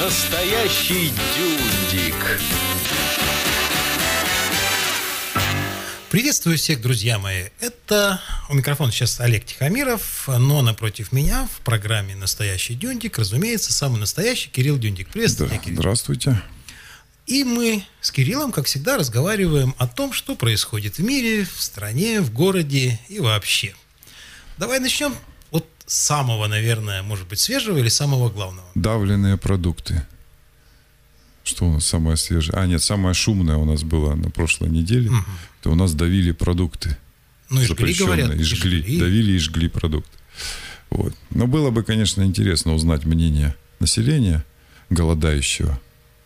Настоящий дюндик. Приветствую всех, друзья мои. Это у микрофона сейчас Олег Тихомиров, но напротив меня в программе «Настоящий дюндик», разумеется, самый настоящий Кирилл Дюндик. Приветствую тебя, Кирилл. Здравствуйте. И мы с Кириллом, как всегда, разговариваем о том, что происходит в мире, в стране, в городе и вообще. Давай начнем от самого, наверное, может быть, свежего или самого главного. Давленные продукты. Что у нас самое свежее? Нет, самое шумное у нас было на прошлой неделе. Угу. Это у нас давили продукты. Ну, и жгли, говорят. И жгли. Давили и жгли продукты. Вот. Но было бы, конечно, интересно узнать мнение населения, голодающего,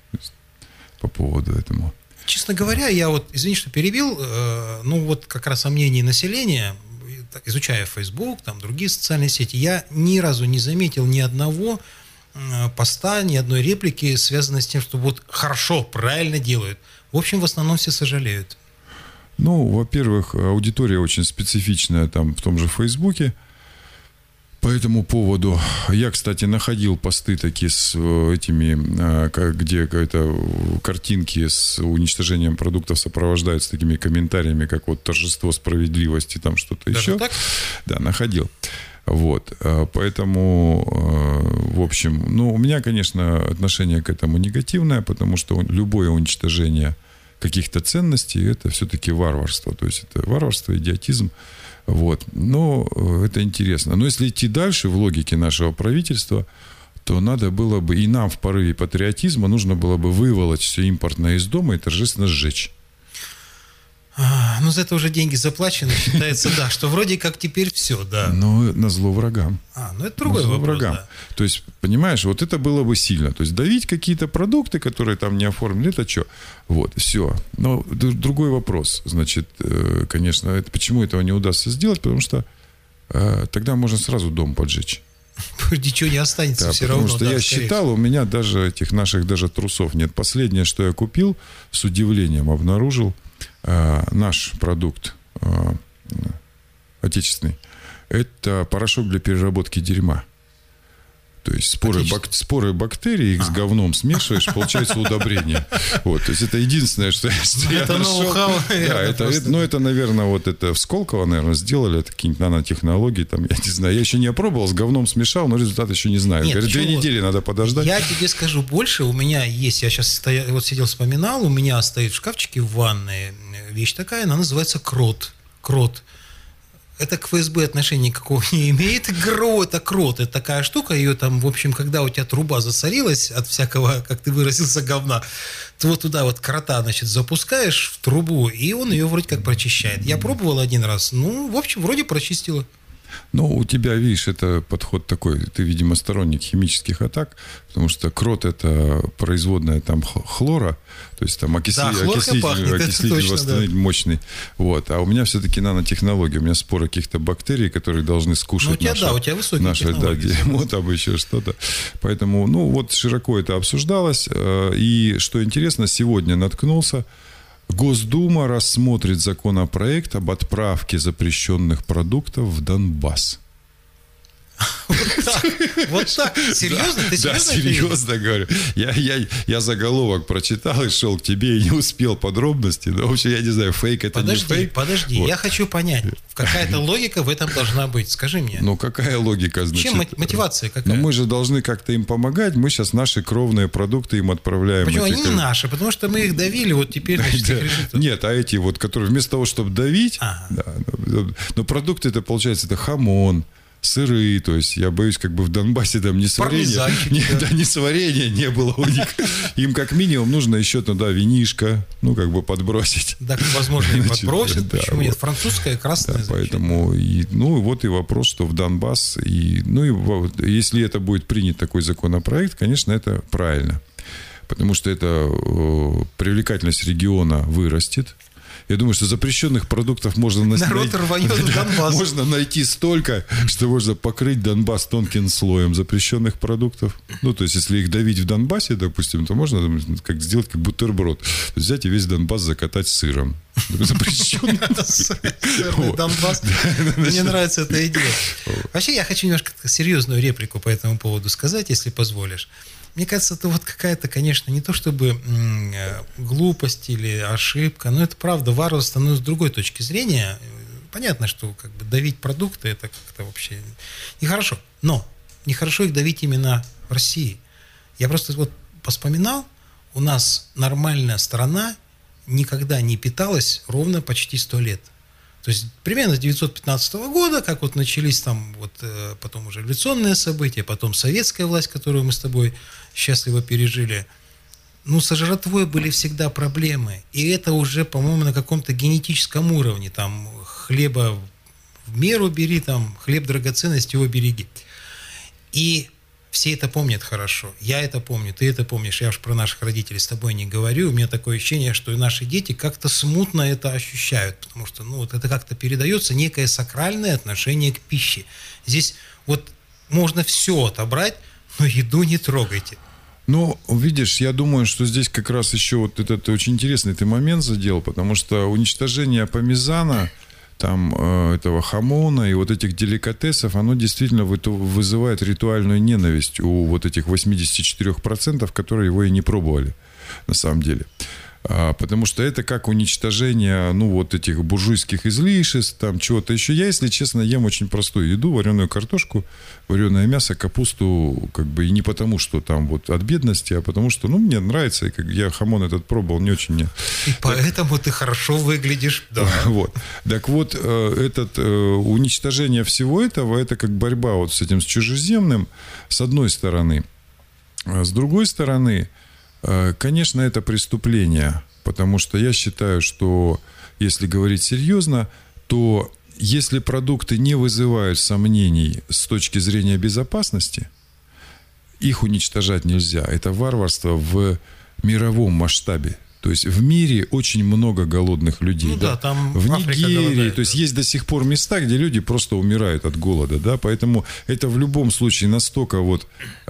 по поводу этому. Честно говоря, я вот, извини, что перебил, ну вот как раз о мнении населения, изучая Facebook, там другие социальные сети, я ни разу не заметил ни одного поста, ни одной реплики, связанной с тем, что вот хорошо, правильно делают. В общем, в основном все сожалеют. Ну, во-первых, аудитория очень специфичная там в том же Фейсбуке. По этому поводу я, кстати, находил посты такие с этими, где какие-то картинки с уничтожением продуктов сопровождаются такими комментариями, как вот торжество справедливости, там что-то даже еще. Так? Да, находил. Вот, поэтому, в общем, ну, у меня, конечно, отношение к этому негативное, потому что любое уничтожение каких-то ценностей – это все-таки варварство, то есть это варварство, идиотизм, вот, но это интересно. Но если идти дальше в логике нашего правительства, то надо было бы, и нам в порыве патриотизма нужно было бы выволочь все импортное из дома и торжественно сжечь. Ну, за это уже деньги заплачены, считается, да, что вроде как теперь все, да. Но назло врагам. Ну это другой вопрос, врагам. Да. То есть, понимаешь, вот это было бы сильно. То есть, давить какие-то продукты, которые там не оформлены, это что? Вот, все. Но другой вопрос, значит, конечно, это, почему этого не удастся сделать, потому что тогда можно сразу дом поджечь. Ничего не останется, да, все потому равно. Потому что я считал, у меня даже этих наших даже трусов нет. Последнее, что я купил, с удивлением обнаружил, наш продукт отечественный, это порошок для переработки дерьма. То есть споры бактерий, их с говном смешиваешь, получается удобрение. Вот, то есть это единственное, что я это нашел. Да, это, наверное, вот это в Сколково, наверное, сделали, это какие-нибудь нанотехнологии, там, я не знаю. Я еще не опробовал, с говном смешал, но результат еще не знаю. Говорят, 2 недели надо подождать. Я тебе скажу больше, у меня есть, я сейчас вот сидел, вспоминал, у меня стоит в шкафчике в ванной вещь такая, она называется крот. Крот. Это к ФСБ отношения никакого не имеет. Это крот. Это такая штука, ее там, в общем, когда у тебя труба засорилась от всякого, как ты выразился, говна, ты вот туда вот крота, значит, запускаешь в трубу, и он ее вроде как прочищает. Я пробовал один раз, ну, в общем, вроде прочистило. Ну, у тебя, видишь, это подход такой, ты, видимо, сторонник химических атак, потому что крот – это производная там хлора, то есть там окислитель восстановить мощный. Вот. А у меня все-таки нанотехнология, у меня споры каких-то бактерий, которые должны скушать у тебя высокие технологии. Дерьмо, там еще что-то. Поэтому, ну, вот широко это обсуждалось. И, что интересно, сегодня наткнулся, Госдума рассмотрит законопроект об отправке запрещенных продуктов в Донбасс. Вот так? Серьезно? Ты серьезно? Да, серьезно говорю. Я заголовок прочитал и шел к тебе и не успел подробности. Но вообще, я не знаю, фейк это не фейк. Подожди, я хочу понять. Какая-то логика в этом должна быть. Скажи мне. Ну, какая логика? Значит, чем мотивация какая? Ну, мы же должны как-то им помогать. Мы сейчас наши кровные продукты им отправляем. Почему они не наши? Потому что мы их давили, вот теперь... Нет, а эти вот, которые вместо того, чтобы давить... Но продукты, это получается, это хамон, сыры, то есть я боюсь, как бы в Донбассе там ни сварения не было у них. Им как минимум нужно еще туда винишко, ну, как бы подбросить. Так, возможно, и подбросят, почему нет? Французское, красное. Поэтому, ну, вот и вопрос, что в Донбасс, ну, и если это будет принят такой законопроект, конечно, это правильно. Потому что это привлекательность региона вырастет. Я думаю, что запрещенных продуктов можно найти столько, что можно покрыть Донбасс тонким слоем запрещенных продуктов. Ну, то есть, если их давить в Донбассе, допустим, то можно как сделать как бутерброд. То есть, взять и весь Донбасс закатать сыром. Запрещенный. Сырный Донбасс. Мне нравится эта идея. Вообще, я хочу немножко серьезную реплику по этому поводу сказать, если позволишь. Мне кажется, это вот какая-то, конечно, не то чтобы глупость или ошибка, но это правда варварство, но с другой точки зрения. Понятно, что как бы давить продукты это как-то вообще нехорошо. Но нехорошо их давить именно в России. Я просто вот вспоминал, у нас нормальная страна никогда не питалась ровно почти 100 лет. То есть примерно с 1915 года, как вот начались там вот потом уже революционные события, потом советская власть, которую мы с тобой счастливо пережили, ну, со жратвой были всегда проблемы. И это уже, по-моему, на каком-то генетическом уровне. Там хлеба в меру бери, там хлеб драгоценность, его береги. И все это помнят хорошо. Я это помню, ты это помнишь. Я уж про наших родителей с тобой не говорю. У меня такое ощущение, что и наши дети как-то смутно это ощущают. Потому что, ну, вот это как-то передается некое сакральное отношение к пище. Здесь вот можно все отобрать, но еду не трогайте. Ну, видишь, я думаю, что здесь как раз еще вот этот очень интересный ты момент задел, потому что уничтожение пармезана, там, этого хамона и вот этих деликатесов, оно действительно вызывает ритуальную ненависть у вот этих 84%, которые его и не пробовали, на самом деле. Потому что это как уничтожение, ну, вот этих буржуйских излишеств, там, чего-то еще. Я, если честно, ем очень простую еду, вареную картошку, вареное мясо, капусту, как бы, и не потому, что там вот от бедности, а потому что, ну, мне нравится, и как я хамон этот пробовал, не очень мне. И поэтому ты хорошо выглядишь. Да. Вот. Так вот, уничтожение всего этого, это как борьба вот с этим, с чужеземным, с одной стороны. С другой стороны, конечно, это преступление, потому что я считаю, что если говорить серьезно, то если продукты не вызывают сомнений с точки зрения безопасности, их уничтожать нельзя. Это варварство в мировом масштабе. То есть в мире очень много голодных людей. Ну да, там в Нигерии, голодает, то есть есть до сих пор места, где люди просто умирают от голода, да, поэтому это в любом случае настолько вот,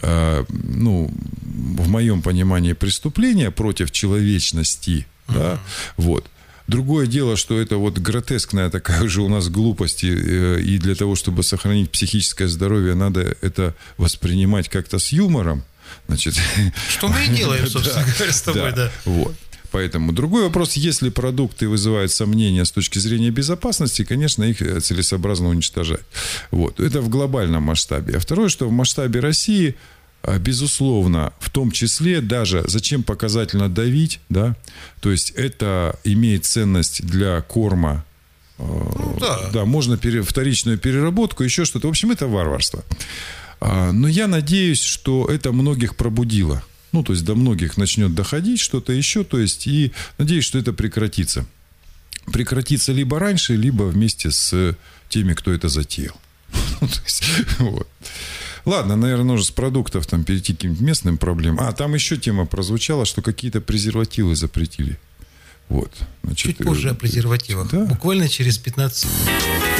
ну, в моем понимании преступление против человечности, да, вот. Другое дело, что это вот гротескная такая же у нас глупость, и для того, чтобы сохранить психическое здоровье, надо это воспринимать как-то с юмором, значит. Что мы и делаем, собственно говоря, с тобой, да. Вот. Поэтому другой вопрос, если продукты вызывают сомнения с точки зрения безопасности, конечно, их целесообразно уничтожать. Вот. Это в глобальном масштабе. А второе, что в масштабе России, безусловно, в том числе даже зачем показательно давить, да, то есть это имеет ценность для корма, ну, да. Да, можно вторичную переработку, еще что-то. В общем, это варварство. Но я надеюсь, что это многих пробудило. Ну, то есть до многих начнет доходить что-то еще, то есть, и надеюсь, что это прекратится. Прекратится либо раньше, либо вместе с теми, кто это затеял. Ладно, наверное, нужно с продуктов там перейти к каким-то местным проблемам. Там еще тема прозвучала, что какие-то презервативы запретили. Вот. Значит, чуть позже о презервативах. Да. Буквально через 15 секунд.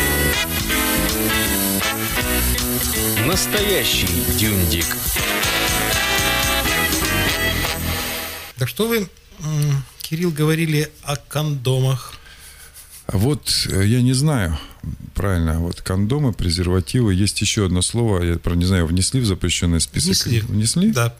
Настоящий дюндик. Так что вы, Кирилл, говорили о кондомах? Вот я не знаю, правильно, вот кондомы, презервативы, есть еще одно слово, я не знаю, внесли в запрещенный список? Внесли? Да.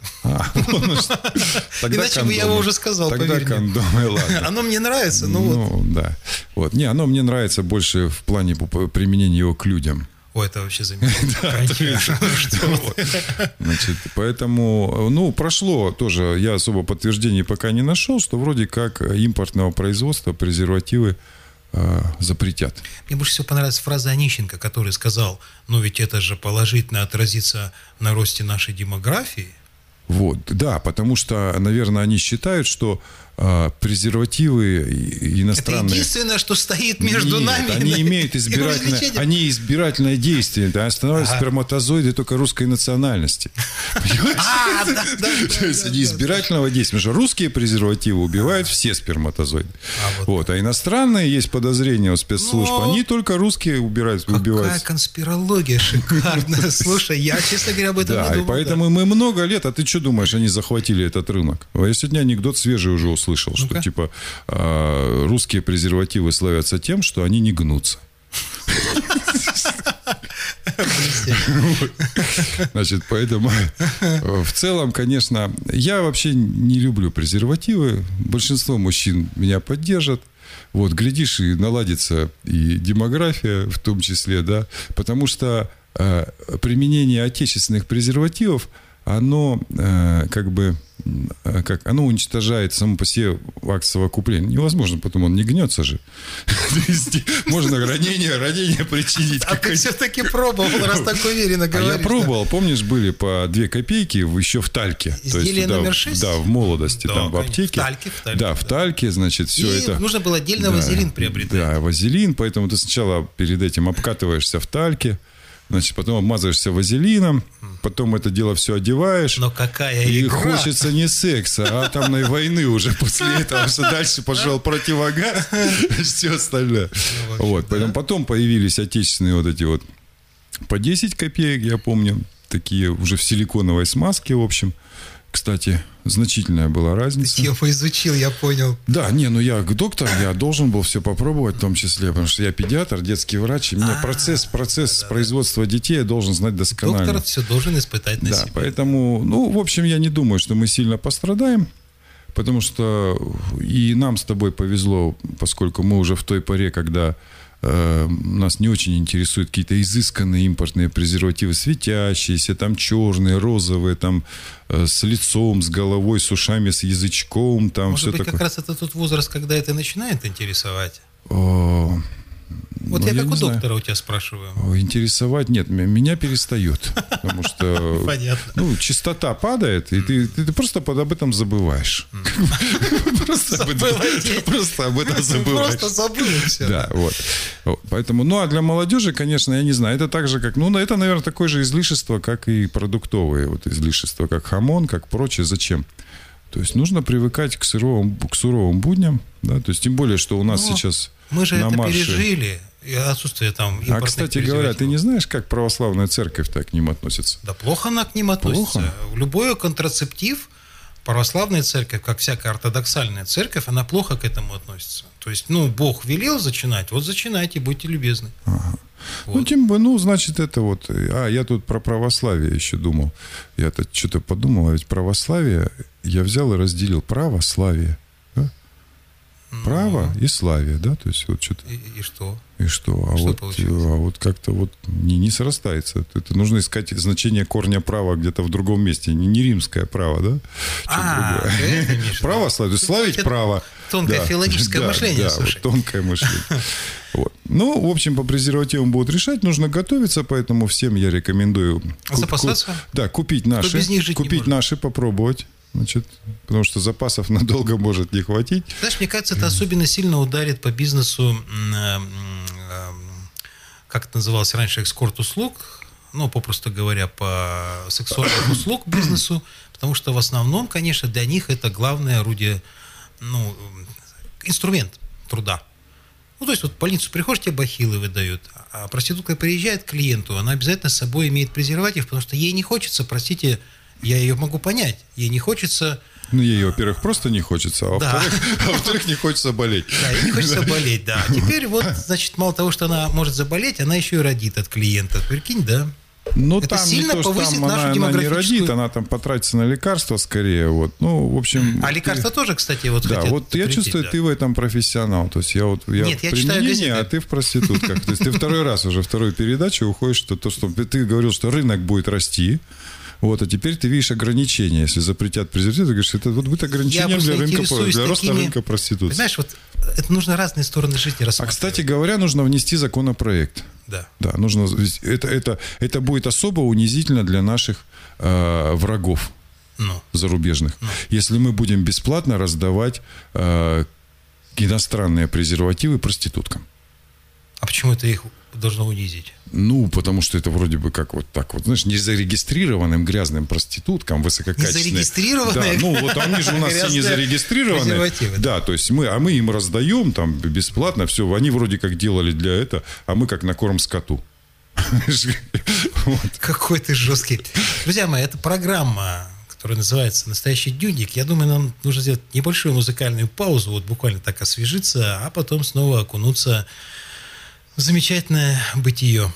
Иначе бы я его уже сказал, поверь мне. Тогда кондомы, ладно. Оно мне нравится, но вот. Ну, да. Вот. Не, оно мне нравится больше в плане применения его к людям. Ой, это вообще замечательно. Значит, поэтому, ну, прошло тоже, я особо подтверждений пока не нашел, что вроде как импортного производства презервативы запретят. Мне больше всего понравилась фраза Онищенко, который сказал, ну ведь это же положительно отразится на росте нашей демографии. Вот, да, потому что, наверное, они считают, что презервативы иностранные... Это единственное, что стоит между нами. Они имеют избирательное действие. Да, останавливают сперматозоиды только русской национальности. То есть они избирательного действия. Потому что русские презервативы убивают все сперматозоиды. А иностранные, есть подозрения у спецслужб, они только русские убивают. Какая конспирология шикарная. Слушай, я, честно говоря, об этом не думал. Да, и поэтому мы много лет, а ты что думаешь, они захватили этот рынок? Я сегодня анекдот свежий уже услышал. слышал, что типа русские презервативы славятся тем, что они не гнутся. Значит, поэтому в целом, конечно, я вообще не люблю презервативы. Большинство мужчин меня поддержат. Вот, глядишь, и наладится и демография в том числе, да, потому что применение отечественных презервативов, оно оно уничтожает само по себе акт совокупления. Невозможно, потом он не гнется же. Можно ранение причинить. А ты все-таки пробовал, раз так уверенно говоришь. А я пробовал, помнишь, были по 2 копейки еще в Тальке. Изделие номер 6? Да, в молодости, там в аптеке. В Тальке. Да, в Тальке, значит, все это. И нужно было отдельно вазелин приобретать. Да, вазелин, поэтому ты сначала перед этим обкатываешься в Тальке, значит, потом обмазываешься вазелином, потом это дело все одеваешь. Но какая и игра! И хочется не секса, а атомной войны уже после этого. Что дальше пошел противогаз, все остальное. Вот, поэтому потом появились отечественные вот эти вот по 10 копеек, я помню, такие уже в силиконовой смазке, в общем. Кстати, значительная была разница. Ты тему изучил, я понял. Да, я доктор, я должен был все попробовать, в том числе, потому что я педиатр, детский врач, и мне процесс производства детей я должен знать досконально. Доктор все должен испытать на себе. Да, поэтому, в общем, я не думаю, что мы сильно пострадаем, потому что и нам с тобой повезло, поскольку мы уже в той поре, когда нас не очень интересуют какие-то изысканные импортные презервативы, светящиеся, там черные, розовые, там с лицом, с головой, с ушами, с язычком, там Может все быть, такое. как раз это тот возраст, когда это начинает интересовать? Вот я как у доктора у тебя спрашиваю. Интересовать? Нет, меня перестает. Потому что частота падает, и ты просто об этом забываешь. Просто об этом забываешь. Просто забыл все. Да, вот. Поэтому, а для молодежи, конечно, я не знаю, это так же, как, это, наверное, такое же излишество, как и продуктовые вот излишества, как хамон, как прочее. Зачем? То есть нужно привыкать к суровым будням, да, то есть тем более, что у нас сейчас мы же это марше... пережили, и отсутствие там импортных кстати говоря, ты не знаешь, как православная церковь-то к ним относится? Да плохо она к ним относится. Плохо? Любой контрацептив, православная церковь, как всякая ортодоксальная церковь, она плохо к этому относится. То есть, Бог велел зачинать, вот зачинайте, будьте любезны. Ага. Вот. Значит, это вот... я тут про православие еще думал. Я-то что-то подумал, а ведь православие я взял и разделил. Православие. Да? Право и славие, да? То есть вот что-то... И что? И что? Вот как-то вот не срастается. Это нужно искать значение корня права где-то в другом месте. Не римское право, да? Православие. Славить право. Тонкое филологическое мышление, слушай. Вот, тонкое мышление. Вот. В общем, по презервативам будут решать. Нужно готовиться, поэтому всем я рекомендую... Запасаться? Да, купить наши, попробовать. Значит, потому что запасов надолго может не хватить. Знаешь, мне кажется, это особенно сильно ударит по бизнесу, как это называлось раньше, экскорт-услуг, попросту говоря, по сексуальным услуг бизнесу, потому что в основном, конечно, для них это главное орудие, инструмент труда. То есть, в больницу приходишь, тебе бахилы выдают, а проститутка приезжает к клиенту, она обязательно с собой имеет презерватив, потому что ей не хочется, простите, я ее могу понять, ей не хочется... ей, во-первых, просто не хочется, а во-вторых, не хочется болеть. Да, ей не хочется болеть, да. Теперь значит, мало того, что она может заболеть, она еще и родит от клиента. Прикинь, да? Это там сильно не то, повысит что нашу она демографическую... не родит, она там потратится на лекарства скорее. Вот. В общем... А лекарства тоже, кстати, Да, хотят я чувствую, ты в этом профессионал. То есть я Нет, я читаю газеты. А ты в проститутках. То есть ты вторую передачу уходишь, что ты говорил, что рынок будет расти. А теперь ты видишь ограничения. Если запретят презервативы, ты говоришь, это будет ограничение для роста рынка проституции. Знаешь, это нужно разные стороны жизни рассматривать. Кстати говоря, нужно внести законопроект. Да. Да, нужно. Это будет особо унизительно для наших врагов зарубежных. Если мы будем бесплатно раздавать иностранные презервативы проституткам. А почему это их должно унизить? Потому что это вроде бы как вот так вот, знаешь, незарегистрированным грязным проституткам высококачественные. Незарегистрированные? Да, они же у нас все незарегистрированные. Да, то есть мы им раздаем там бесплатно все. Они вроде как делали для этого, а мы как на корм скоту. Какой ты жесткий. Друзья мои, это программа который называется «Настоящий дюймник». Я думаю, нам нужно сделать небольшую музыкальную паузу, вот буквально так освежиться, а потом снова окунуться в замечательное бытие.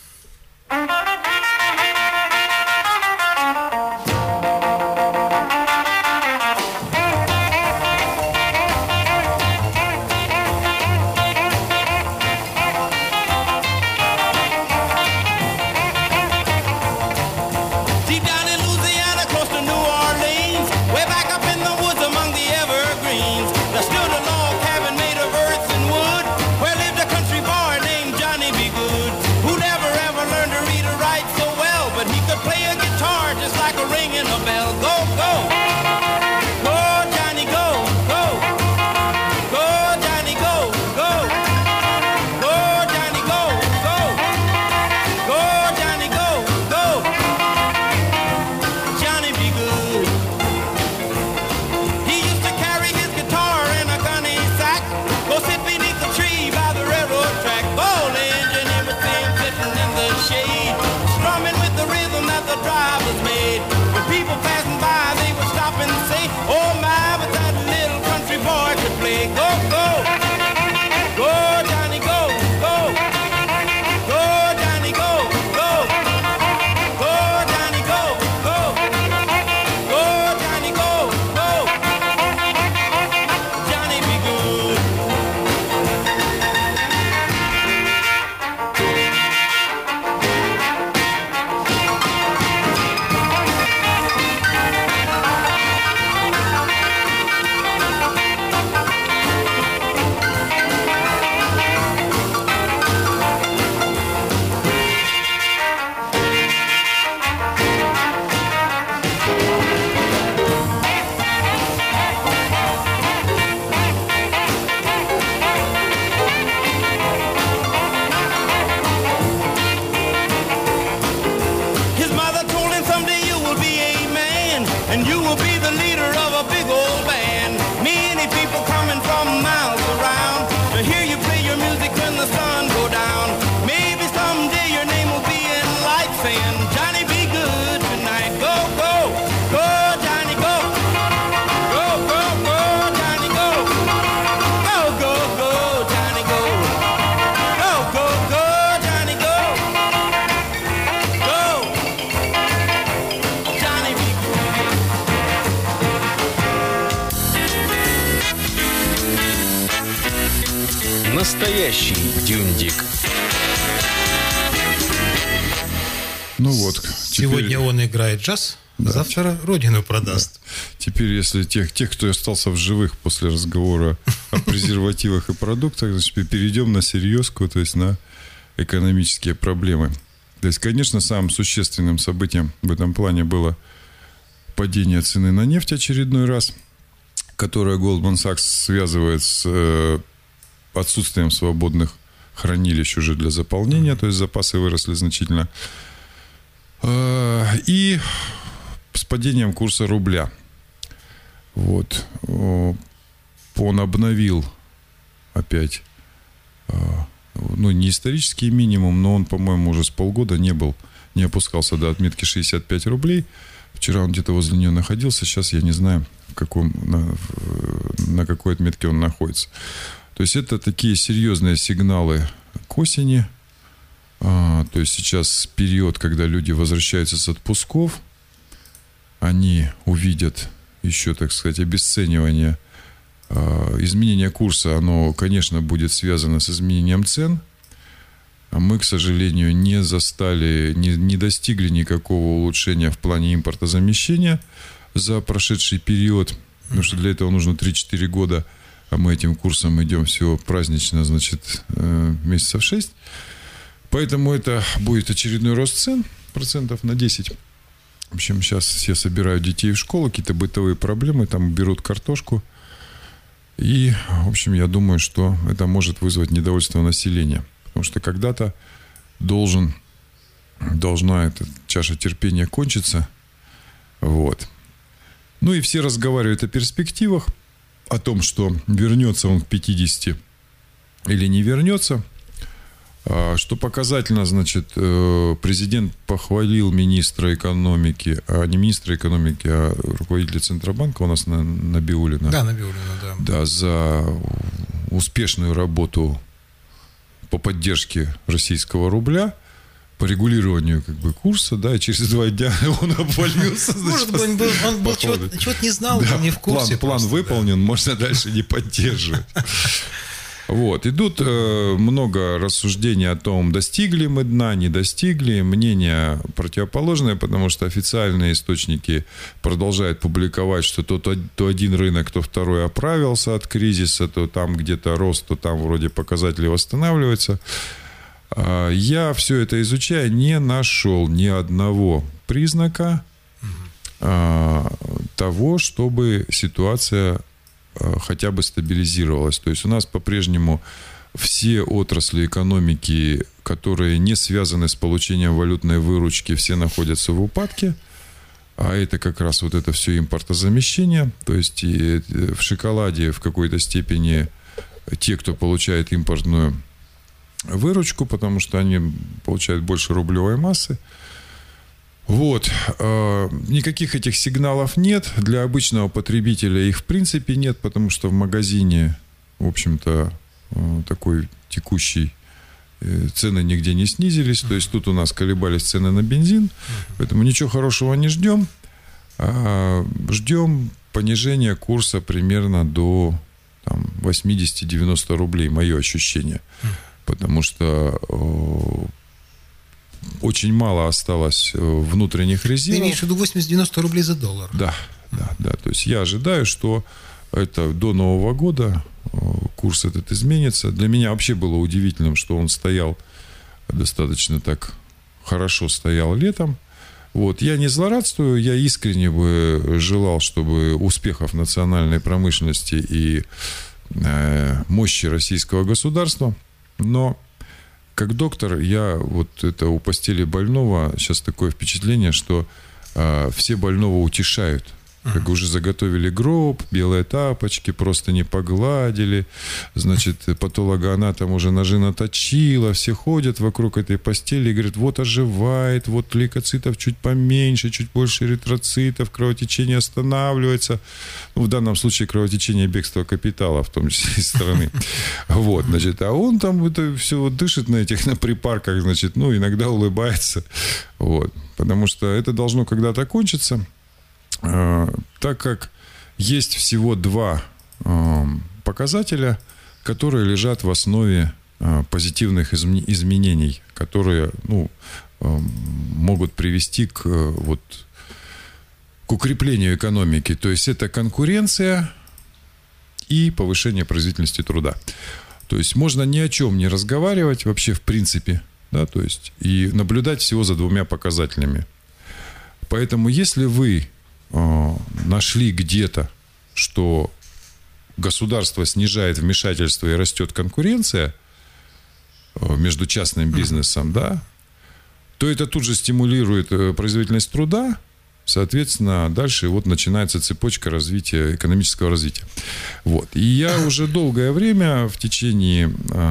Настоящий дюндик. Ну вот. Сегодня он играет джаз, да. Завтра родину продаст. Да. Теперь, если тех, кто остался в живых после разговора о презервативах и продуктах, значит, перейдем на серьезку, то есть на экономические проблемы. То есть, конечно, самым существенным событием в этом плане было падение цены на нефть очередной раз, которое Goldman Sachs связывает с отсутствием свободных хранилищ уже для заполнения, то есть запасы выросли значительно. И с падением курса рубля. Вот. Он обновил опять, ну, не исторический минимум, но он, по-моему, уже с полгода не опускался до отметки 65 рублей. Вчера он где-то возле нее находился, сейчас я не знаю, на какой отметке он находится. То есть это такие серьезные сигналы к осени. То есть сейчас период, когда люди возвращаются с отпусков, они увидят еще, так сказать, обесценивание. Изменение курса, оно, конечно, будет связано с изменением цен. А мы, к сожалению, не достигли никакого улучшения в плане импортозамещения за прошедший период. Потому что для этого нужно 3-4 года. А мы этим курсом идем всего празднично, значит, месяцев 6. Поэтому это будет очередной рост цен, процентов на 10. В общем, сейчас все собирают детей в школу, какие-то бытовые проблемы, там берут картошку. И, в общем, я думаю, что это может вызвать недовольство населения. Потому что когда-то должна эта чаша терпения кончиться. Вот. Ну и все разговаривают о перспективах, о том, что вернется он к 50 или не вернется. Что показательно, значит, президент похвалил министра экономики, не министра экономики, а руководителя Центробанка у нас Набиуллина. Да, Набиуллина, да. Да, за успешную работу по поддержке российского рубля, по регулированию как бы курса, да, и через 2 дня он обвалился. Может быть, он был чего-то не знал, был не в курсе. План выполнен, можно дальше не поддерживать. Вот. Идут много рассуждений о том, достигли мы дна, не достигли. Мнения противоположные, потому что официальные источники продолжают публиковать, что то один рынок, то второй оправился от кризиса, то там где-то рост, то там вроде показатели восстанавливаются. Я все это изучая, не нашел ни одного признака того, чтобы ситуация хотя бы стабилизировалась. То есть у нас по-прежнему все отрасли экономики, которые не связаны с получением валютной выручки, все находятся в упадке. А это как раз вот это все импортозамещение. То есть и в шоколаде в какой-то степени те, кто получает импортную выручку, потому что они получают больше рублевой массы. Вот. Никаких этих сигналов нет. Для обычного потребителя их в принципе нет, потому что в магазине, в общем-то, такой текущий цены нигде не снизились. То есть тут у нас колебались цены на бензин. Поэтому ничего хорошего не ждем. Ждем понижения курса примерно до 80-90 рублей, мое ощущение. Потому что очень мало осталось внутренних резервов. Ты имеешь в виду 80-90 рублей за доллар? Да. То есть я ожидаю, что это до Нового года курс этот изменится. Для меня вообще было удивительным, что он стоял достаточно так хорошо стоял летом. Вот. Я не злорадствую, я искренне бы желал, чтобы успехов национальной промышленности и мощи российского государства. Но как доктор, я вот это у постели больного, сейчас такое впечатление, что все больного утешают. Как уже заготовили гроб, белые тапочки, просто не погладили. Значит, патологоанатом уже ножи наточила. Все ходят вокруг этой постели и говорят, вот оживает, вот лейкоцитов чуть поменьше, чуть больше эритроцитов, кровотечение останавливается. В данном случае кровотечение бегства капитала, в том числе из страны. Вот, значит, а он там это все дышит на припарках, значит, иногда улыбается. Вот, потому что это должно когда-то кончиться. Так как есть всего 2 показателя, которые лежат в основе позитивных изменений, которые могут привести к укреплению экономики. То есть это конкуренция и повышение производительности труда. То есть можно ни о чем не разговаривать вообще в принципе, да, то есть и наблюдать всего за 2 показателями. Поэтому если вы нашли где-то, что государство снижает вмешательство и растет конкуренция между частным бизнесом, да, то это тут же стимулирует производительность труда, соответственно, дальше начинается цепочка развития, экономического развития. Вот. И я уже долгое время, в течение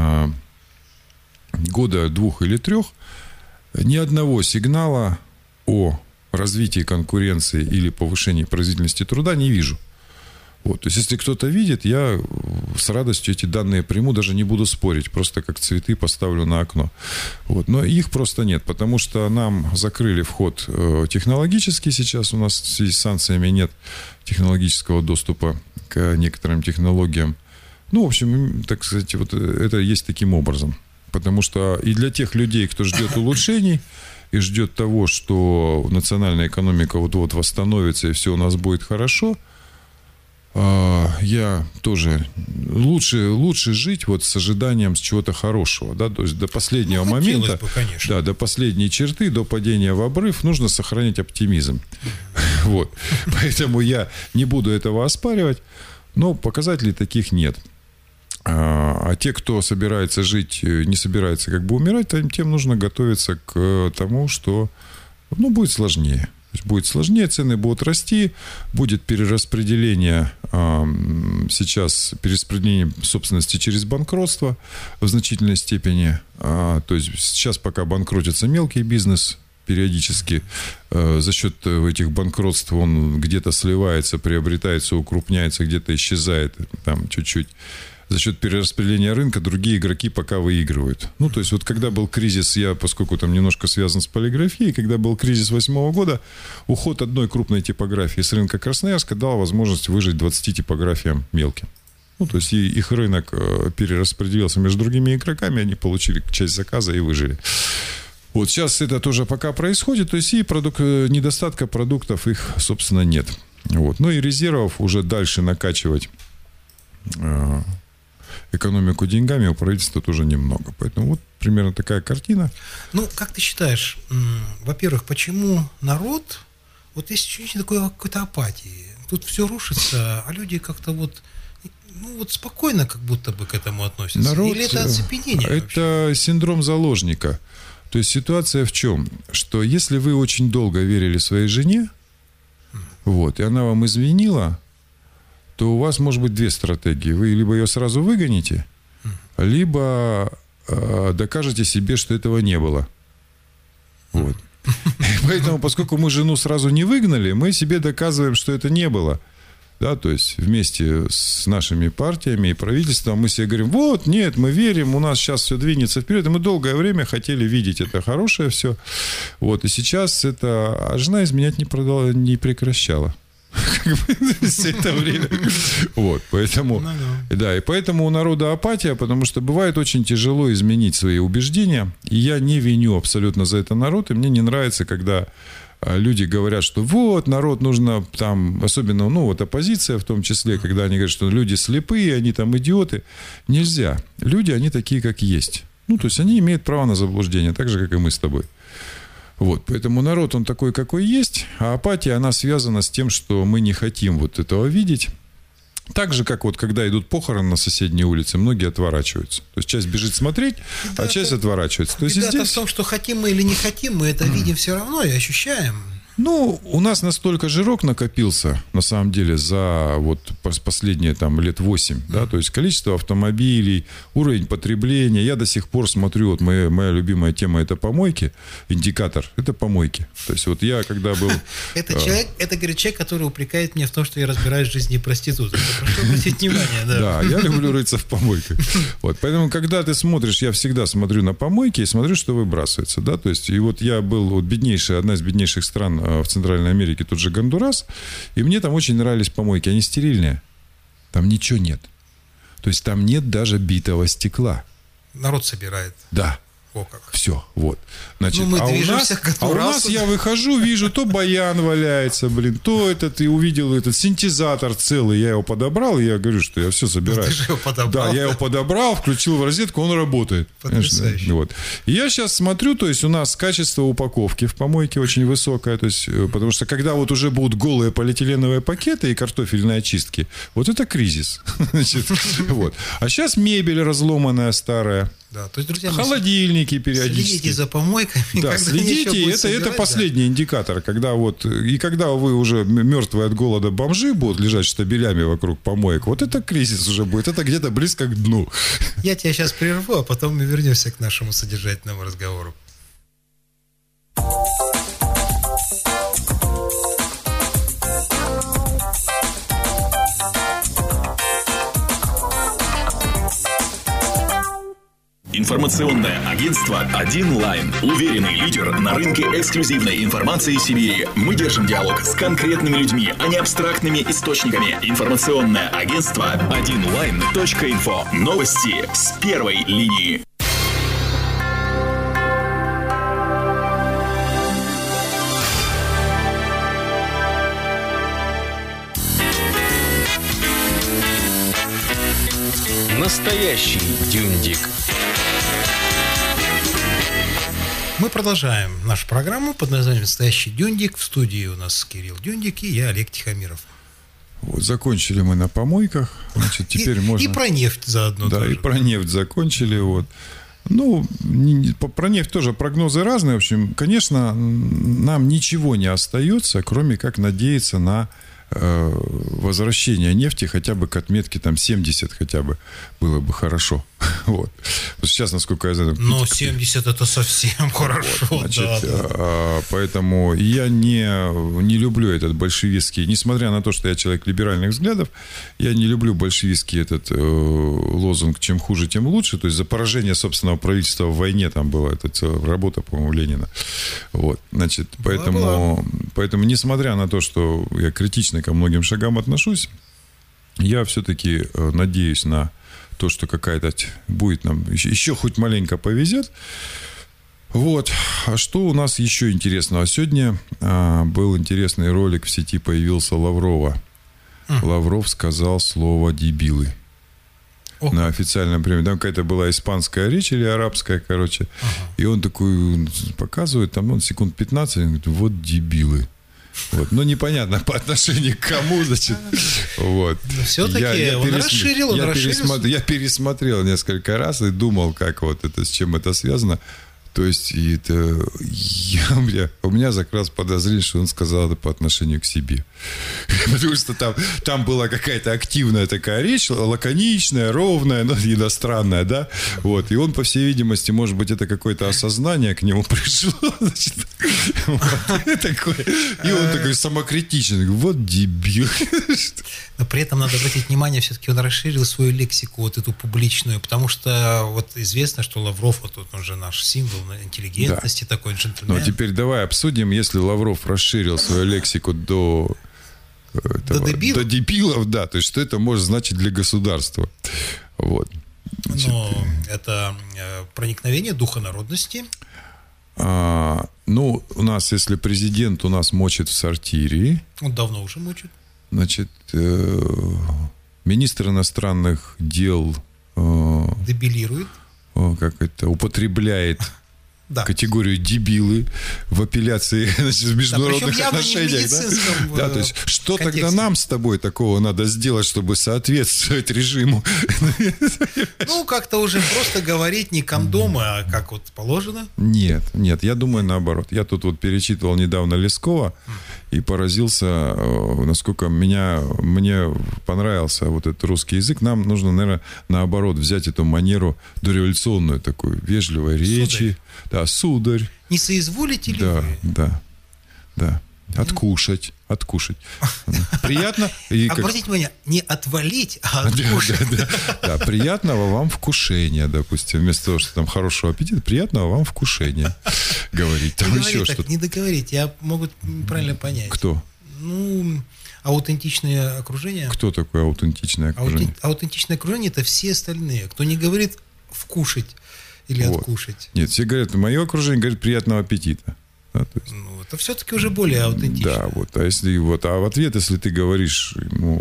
года 2 или 3, ни одного сигнала о развитии конкуренции или повышении производительности труда не вижу. Вот. То есть, если кто-то видит, я с радостью эти данные приму, даже не буду спорить, просто как цветы поставлю на окно. Вот. Но их просто нет, потому что нам закрыли вход технологически сейчас, у нас в связи с санкциями нет технологического доступа к некоторым технологиям. В общем, так сказать, это есть таким образом. Потому что и для тех людей, кто ждет улучшений, и ждет того, что национальная экономика вот-вот восстановится, и все у нас будет хорошо, я тоже лучше жить с ожиданием с чего-то хорошего, да, то есть до последнего момента, да, до последней черты, до падения в обрыв нужно сохранять оптимизм. Вот. Поэтому я не буду этого оспаривать, но показателей таких нет. А те, кто собирается жить, не собирается умирать, тем нужно готовиться к тому, что будет сложнее. То есть будет сложнее, цены будут расти, будет перераспределение, сейчас перераспределение собственности через банкротство в значительной степени. То есть сейчас пока банкротится мелкий бизнес, периодически за счет этих банкротств он где-то сливается, приобретается, укрупняется, где-то исчезает там чуть-чуть. За счет перераспределения рынка другие игроки пока выигрывают. Ну, то есть, вот когда был кризис, я, поскольку там немножко связан с полиграфией, когда был кризис 2008 года, уход одной крупной типографии с рынка Красноярска дал возможность выжить 20 типографиям мелким. Ну, то есть, их рынок перераспределился между другими игроками, они получили часть заказа и выжили. Вот сейчас это тоже пока происходит, то есть, и недостатка продуктов их, собственно, нет. Вот. Ну, и резервов уже дальше накачивать экономику деньгами у правительства тоже немного. Поэтому вот примерно такая картина. Ну, как ты считаешь, во-первых, почему народ, вот есть ощущение такой какой-то апатии, тут все рушится, а люди как-то вот, ну, вот спокойно как будто бы к этому относятся? Народ, или это оцепенение это вообще? синдром заложника. То есть ситуация в чем? Что если вы очень долго верили своей жене, вот, и она вам изменила, то у вас может быть две стратегии. Вы либо ее сразу выгоните, либо докажете себе, что этого не было. Вот. Поэтому, поскольку мы жену сразу не выгнали, мы себе доказываем, что это не было. Да, то есть вместе с нашими партиями и правительством мы себе говорим, вот, нет, мы верим, у нас сейчас все двинется вперед. И мы долгое время хотели видеть это хорошее все. Вот, и сейчас это... А жена изменять не прекращала. Все это время. Вот, поэтому, да, и поэтому у народа апатия, потому что бывает очень тяжело изменить свои убеждения. И я не виню абсолютно за это народ. И мне не нравится, когда люди говорят, что вот, народ нужно там, особенно, ну, вот оппозиция в том числе, когда они говорят, что люди слепые, они там идиоты. Нельзя. Люди, они такие, как есть. Ну, то есть они имеют право на заблуждение, так же, как и мы с тобой. Вот, поэтому народ, он такой, какой есть, а апатия, она связана с тем, что мы не хотим вот этого видеть. Так же, как вот, когда идут похороны на соседней улице, многие отворачиваются. То есть часть бежит смотреть, а часть отворачивается. То есть беда-то в том, что хотим мы или не хотим, мы это видим все равно и ощущаем. Ну, у нас настолько жирок накопился, на самом деле, за вот последние там лет 8, да, то есть количество автомобилей, уровень потребления. Я до сих пор смотрю, вот моя любимая тема — это помойки, индикатор — это помойки. То есть вот я когда был... Это человек, это, говорит, человек, который упрекает меня в том, что я разбираюсь в жизни проституток. Прошу обратить внимание, да. Да, я люблю рыться в помойках. Вот, поэтому, когда ты смотришь, я всегда смотрю на помойки и смотрю, что выбрасывается, да, то есть, и вот я был вот одна из беднейших стран в Центральной Америке, тот же Гондурас, и мне там очень нравились помойки. Они стерильные. Там ничего нет. То есть там нет даже битого стекла. Народ собирает. Да. О, как. Все, вот. Значит, ну, мы у нас я выхожу, вижу, то баян валяется, то этот, и увидел этот синтезатор целый, я его подобрал, и я говорю, что я все собираю. Ты же его подобрал. Да, я его подобрал, включил в розетку, он работает. Потрясающе. Вот. И я сейчас смотрю, то есть у нас качество упаковки в помойке очень высокое, то есть, потому что когда вот уже будут голые полиэтиленовые пакеты и картофельные очистки, вот это кризис. Значит, вот. А сейчас мебель разломанная, старая. Да, то есть, друзья, холодильники периодически. Следите за помойками. Да, следите, это последний индикатор, когда вот, и когда вы уже мертвые от голода бомжи будут лежать штабелями вокруг помоек, вот это кризис уже будет, это где-то близко к дну. Я тебя сейчас прерву, а потом мы вернемся к нашему содержательному разговору. Информационное агентство «Один Лайн». Уверенный лидер на рынке эксклюзивной информации Сибири. Мы держим диалог с конкретными людьми, а не абстрактными источниками. Информационное агентство «1Line.info». Новости с первой линии. Настоящий дюндик. Мы продолжаем нашу программу под названием «Настоящий дюндик». В студии у нас Кирилл Дюндик и я, Олег Тихомиров. Вот, закончили мы на помойках. Значит, теперь можно... И про нефть заодно. Да, тоже. И про нефть закончили. Вот. Ну, про нефть тоже прогнозы разные. В общем, конечно, нам ничего не остается, кроме как надеяться на возвращение нефти хотя бы к отметке там 70 хотя бы было бы хорошо. Вот. Сейчас, насколько я знаю... Но 70 это совсем хорошо. Вот, значит, поэтому я не люблю этот большевистский, несмотря на то, что я человек либеральных взглядов, я не люблю большевистский этот лозунг «чем хуже, тем лучше». То есть за поражение собственного правительства в войне там была эта целая работа, по-моему, Ленина. Вот. Значит, поэтому, несмотря на то, что я критично ко многим шагам отношусь, я все-таки надеюсь на то, что какая-то будет нам еще хоть маленько повезет. Вот. А что у нас еще интересного? Сегодня был интересный ролик в сети, появился Лаврова. Лавров сказал слово «дебилы». На официальном приеме. Там какая-то была испанская речь или арабская, короче. И он такой показывает, там он секунд 15, он говорит, вот дебилы. Вот. Ну, непонятно, по отношению к кому, значит. Вот. Все-таки он расширил. Я пересмотрел несколько раз и думал, как вот это, с чем это связано. То есть, у меня как раз подозрение, что он сказал это по отношению к себе. Потому что там была какая-то активная такая речь, лаконичная, ровная, но иностранная, да? Вот. И он, по всей видимости, может быть, это какое-то осознание к нему пришло. Значит, и он такой самокритичный. Вот дебил. Но при этом надо обратить внимание, все-таки он расширил свою лексику, вот эту публичную, потому что вот известно, что Лавров, вот он же наш символ интеллигентности, да. Такой джентльмен. Ну, теперь давай обсудим, если Лавров расширил свою лексику до дебилов, да, то есть что это может значить для государства. Вот. Значит, но это проникновение духа народности. Ну, у нас, если президент у нас мочит в сортире. Он давно уже мочит. Значит, министр иностранных дел дебилирует. Как это, употребляет категорию дебилы в апелляции, значит, в международных отношениях. Да, то есть, что контексте. Тогда нам с тобой такого надо сделать, чтобы соответствовать режиму? Ну, как-то уже просто говорить не кондомы, а как вот положено? Нет, я думаю наоборот. Я тут вот перечитывал недавно Лескова и поразился, насколько мне понравился вот этот русский язык. Нам нужно, наверное, наоборот взять эту манеру дореволюционную такую, вежливой речи. Да, сударь. Не соизволите ли вы? Да. Откушать. Приятно. Обратите внимание, не отвалить, а откушать. Да, приятного вам вкушения, допустим. Вместо того, что там хорошего аппетита, приятного вам вкушения. Говорить. Там еще что-то. Не договорить, я могу правильно понять. Кто? Ну, аутентичное окружение. Кто такое аутентичное окружение? Аутентичное окружение – это все остальные. Кто не говорит «вкушать» или «откушать». Нет, все говорят, мое окружение говорит «приятного аппетита». Да, то есть, ну, это все-таки уже более аутентично. Да, вот. А в ответ, если ты говоришь,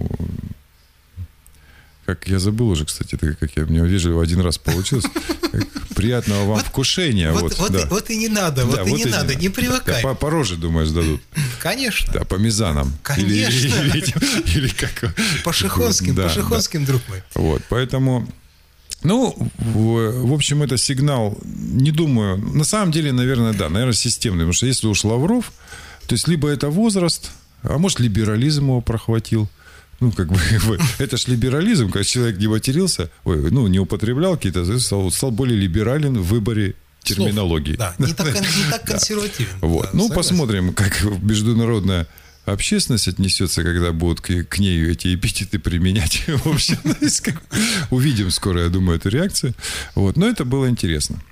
как я забыл уже, кстати, это как я мне вежливо один раз получилось. Приятного вам вкушения. Вот и не надо, не привыкай. По роже, думаешь, дадут? Конечно. Да, по мизанам. Конечно. Или как? По шихонским, друг мой. Вот, поэтому... Ну, в общем, это сигнал, не думаю, на самом деле, наверное, системный, потому что если уж Лавров, то есть либо это возраст, а может, либерализм его прохватил. Ну, как бы, это ж либерализм, когда человек не матерился, не употреблял какие-то, стал более либерален в выборе терминологии. Да, не так консервативен. Вот. Ну, посмотрим, как международная общественность отнесется, когда будут к ней эти эпитеты применять. В общем, увидим скоро, я думаю, эту реакцию. Вот. Но это было интересно.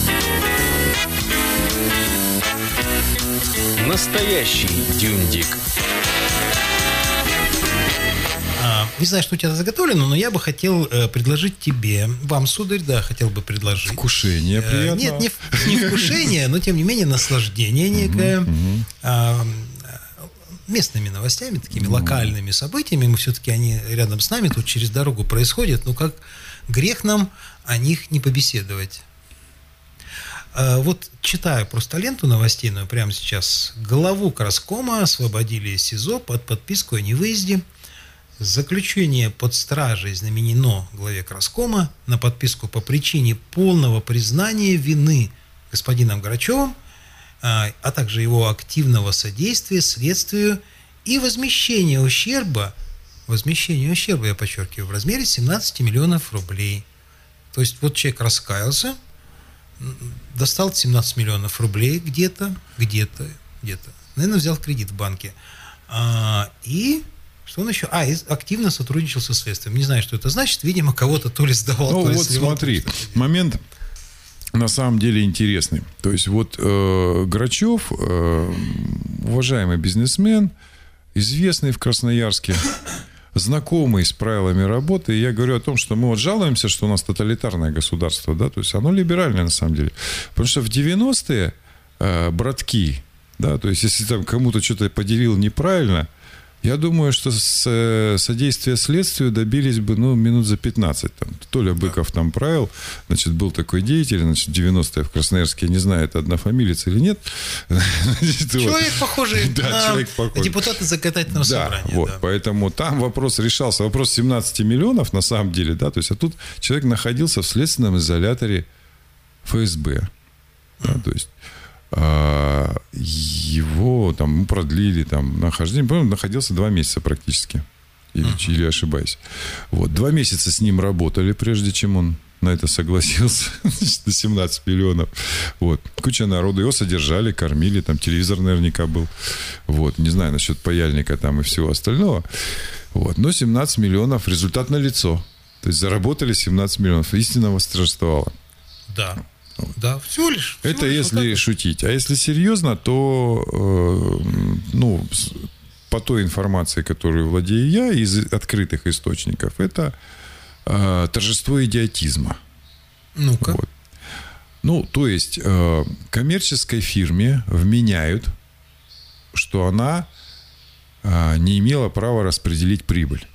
Настоящий дюндик. Не знаю, что у тебя заготовлено, но я бы хотел предложить тебе, вам, сударь, хотел бы предложить. Вкушение приятного. Нет, не вкушение, но тем не менее наслаждение некое. Местными новостями, такими локальными событиями, все-таки они рядом с нами, тут через дорогу происходят, но как грех нам о них не побеседовать. Вот читаю просто ленту новостейную прямо сейчас. Главу Краскома освободили из СИЗО под подписку о невыезде. Заключение под стражей знаменено главе Краскома на подписку по причине полного признания вины господином Грачевым, а также его активного содействия следствию и возмещения ущерба, я подчеркиваю, в размере 17 миллионов рублей. То есть вот человек раскаялся, достал 17 миллионов рублей где-то, наверное, взял кредит в банке. И что он еще? И активно сотрудничал со следствием. Не знаю, что это значит. Видимо, кого-то то ли сдавал, то ли вот сливал. Смотри, момент на самом деле интересный. То есть вот Грачев, уважаемый бизнесмен, известный в Красноярске, знакомый с правилами работы. И я говорю о том, что мы вот жалуемся, что у нас тоталитарное государство, да, то есть оно либеральное на самом деле. Потому что в 90-е братки, да, то есть если там кому-то что-то поделил неправильно, я думаю, что содействия следствию добились бы, минут за 15. Там, Толя Быков там правил, значит, был такой деятель, значит, 90-е в Красноярске, я не знаю, это однофамилец или нет. Человек похожий на депутата законодательного собрания. Вот, поэтому там вопрос решался, вопрос 17 миллионов на самом деле, да, то есть, а тут человек находился в следственном изоляторе ФСБ, да, то есть, его там продлили там нахождение, по-моему, находился 2 месяца практически, или ошибаюсь. Вот, 2 месяца с ним работали, прежде чем он на это согласился, на 17 миллионов. Вот. Куча народу, его содержали, кормили, там телевизор наверняка был. Вот. Не знаю насчет паяльника там и всего остального. Вот. Но 17 миллионов, результат налицо. То есть заработали 17 миллионов. Истина восторжествовала. Да. Да, всего лишь. Это если вот шутить. А если серьезно, то по той информации, которую владею я из открытых источников, это торжество идиотизма. Ну-ка. Вот. То есть коммерческой фирме вменяют, что она не имела права распределить прибыль.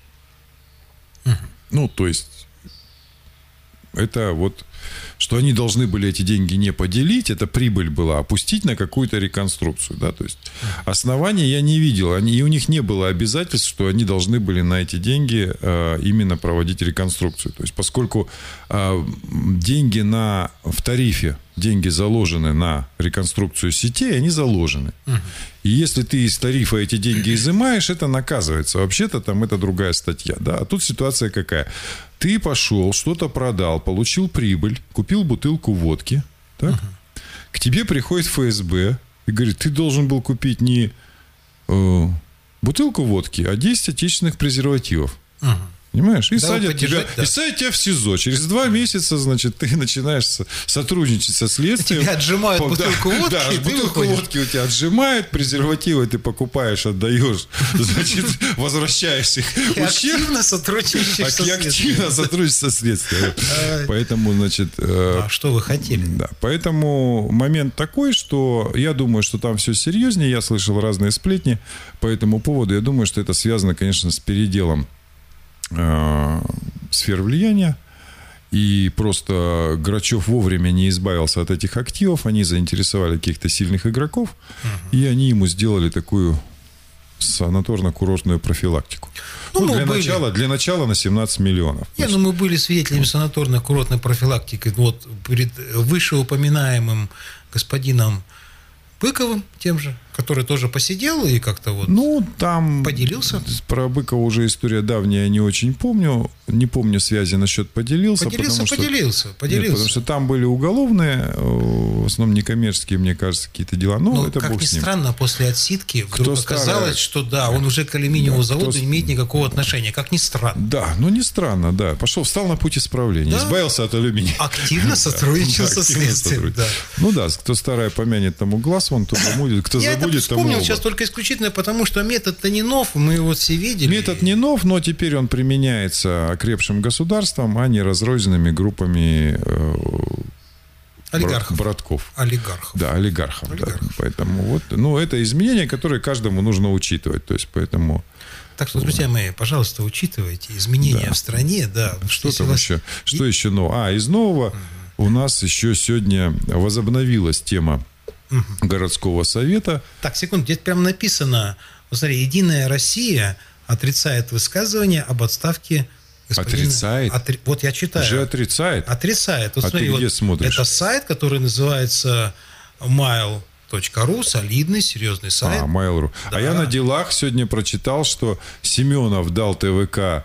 То есть это вот, что они должны были эти деньги не поделить, эта прибыль была, опустить на какую-то реконструкцию. Да? То есть основания я не видел, и у них не было обязательств, что они должны были на эти деньги именно проводить реконструкцию. То есть поскольку деньги в тарифе, деньги заложены на реконструкцию сетей, они заложены. И если ты из тарифа эти деньги изымаешь, это наказывается. Вообще-то там это другая статья. Да? А тут ситуация какая? Ты пошел, что-то продал, получил прибыль, купил бутылку водки. Так? К тебе приходит ФСБ и говорит, ты должен был купить не бутылку водки, а 10 отечественных презервативов. Понимаешь? И садят тебя в СИЗО. Через 2 месяца, значит, ты начинаешь сотрудничать со следствием. Тебя отжимают бутылку водки. Да, бутылку водки у тебя отжимают, презервативы ты покупаешь, отдаешь, значит, возвращаешь их. И активно сотрудничаешь со следствием. Поэтому, значит... А что вы хотели? Да, поэтому момент такой, что я думаю, что там все серьезнее. Я слышал разные сплетни по этому поводу. Я думаю, что это связано, конечно, с переделом сфер влияния, и просто Грачев вовремя не избавился от этих активов, они заинтересовали каких-то сильных игроков, и они ему сделали такую санаторно-курортную профилактику. Для начала на 17 миллионов. Мы были свидетелями санаторно-курортной профилактики вот перед вышеупоминаемым господином Быковым, тем же, который тоже посидел и как-то вот там поделился. Про Быкова уже история давняя, я не очень помню. Не помню связи насчет поделился. Поделился. Нет, потому что там были уголовные, в основном некоммерческие, мне кажется, какие-то дела. Это как бог ни с ним. странно, после отсидки вдруг оказалось, что он уже к алюминиевому заводу не имеет никакого отношения. Как ни странно. Да, не странно, да. Встал на путь исправления, избавился от алюминия. Активно сотрудничал со следствием. Кто старая помянет, тому глаз вон, кто забудет, тому вспомнил сейчас только исключительно потому, что метод-то не нов, мы его все видели. Метод не нов, но теперь он применяется окрепшим государством, а не разрозненными группами олигархов. Братков. Олигархов. Да, олигархов. Да. Поэтому это изменение, которое каждому нужно учитывать. То есть, поэтому... Так что, друзья мои, пожалуйста, учитывайте изменения в стране. Да, что еще нового? Из нового у нас еще сегодня возобновилась тема городского совета. Так, секунду, здесь прямо написано, смотри, «Единая Россия» отрицает высказывание об отставке господина... Отрицает? Вот я читаю. Уже отрицает? Отрицает. Вот А смотри, ты где вот смотришь? Это сайт, который называется mail.ru, солидный, серьезный сайт. Mail.ru. Да. А я на делах сегодня прочитал, что Семенов дал ТВК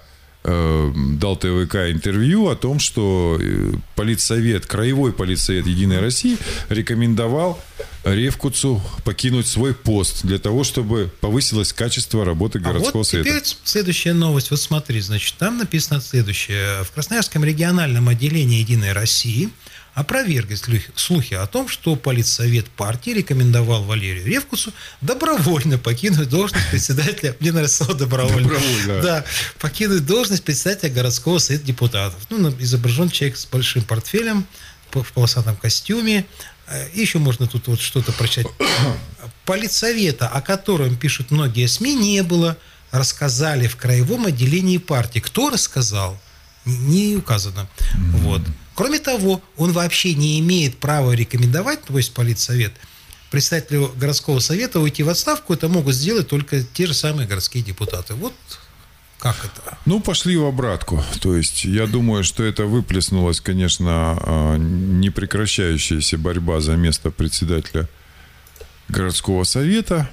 интервью о том, что политсовет, краевой политсовет Единой России рекомендовал Ревкуцу покинуть свой пост для того, чтобы повысилось качество работы городского совета. Теперь следующая новость. Вот смотри, значит, там написано следующее. В Красноярском региональном отделении Единой России опровергли слухи о том, что политсовет партии рекомендовал Валерию Ревкуцу добровольно покинуть должность председателя. Мне нравится слово добровольно. Да, покинуть должность председателя городского совета депутатов. Ну, изображен человек с большим портфелем в полосатом костюме. И еще можно тут вот что-то прочитать. Политсовета, о котором пишут многие СМИ, не было. Рассказали в краевом отделении партии. Кто рассказал? Не указано. Вот. Кроме того, он вообще не имеет права рекомендовать, то есть политсовет, председателю городского совета уйти в отставку. Это могут сделать только те же самые городские депутаты. Вот как это? Ну, пошли в обратку. То есть, я думаю, что это выплеснулась, конечно, непрекращающаяся борьба за место председателя городского совета.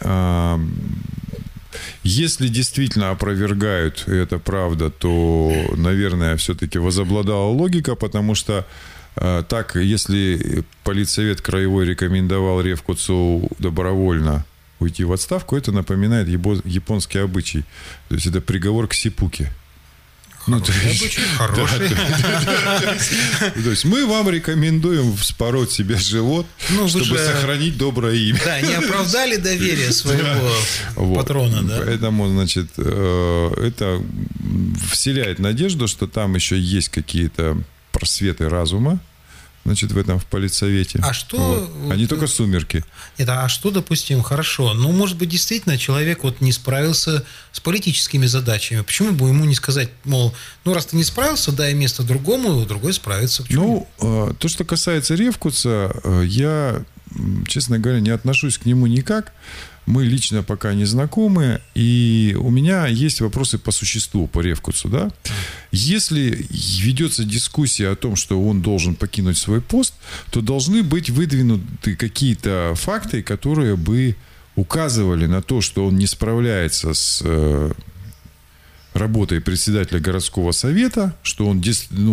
Если действительно опровергают, и это правда, то, наверное, все-таки возобладала логика, потому что так, если политсовет краевой рекомендовал Ревкуцу добровольно уйти в отставку, это напоминает японский обычай. То есть это приговор к сипуке. Хороший. То есть мы вам рекомендуем вспороть себе живот, чтобы сохранить доброе имя. Да, не оправдали доверие своего патрона. Да? Поэтому, значит, это вселяет надежду, что там еще есть какие-то просветы разума, значит, в политсовете. А что... А не только сумерки. Нет, а что, допустим, хорошо? Ну, может быть, действительно, человек вот не справился с политическими задачами. Почему бы ему не сказать, мол, ну, раз ты не справился, дай место другому, другой справится. Почему? Ну, то, что касается Ревкуца, я, честно говоря, не отношусь к нему никак. Мы лично пока не знакомы, и у меня есть вопросы по существу, по Ревкуцу, да. Если ведется дискуссия о том, что он должен покинуть свой пост, то должны быть выдвинуты какие-то факты, которые бы указывали на то, что он не справляется с работой председателя городского совета, что он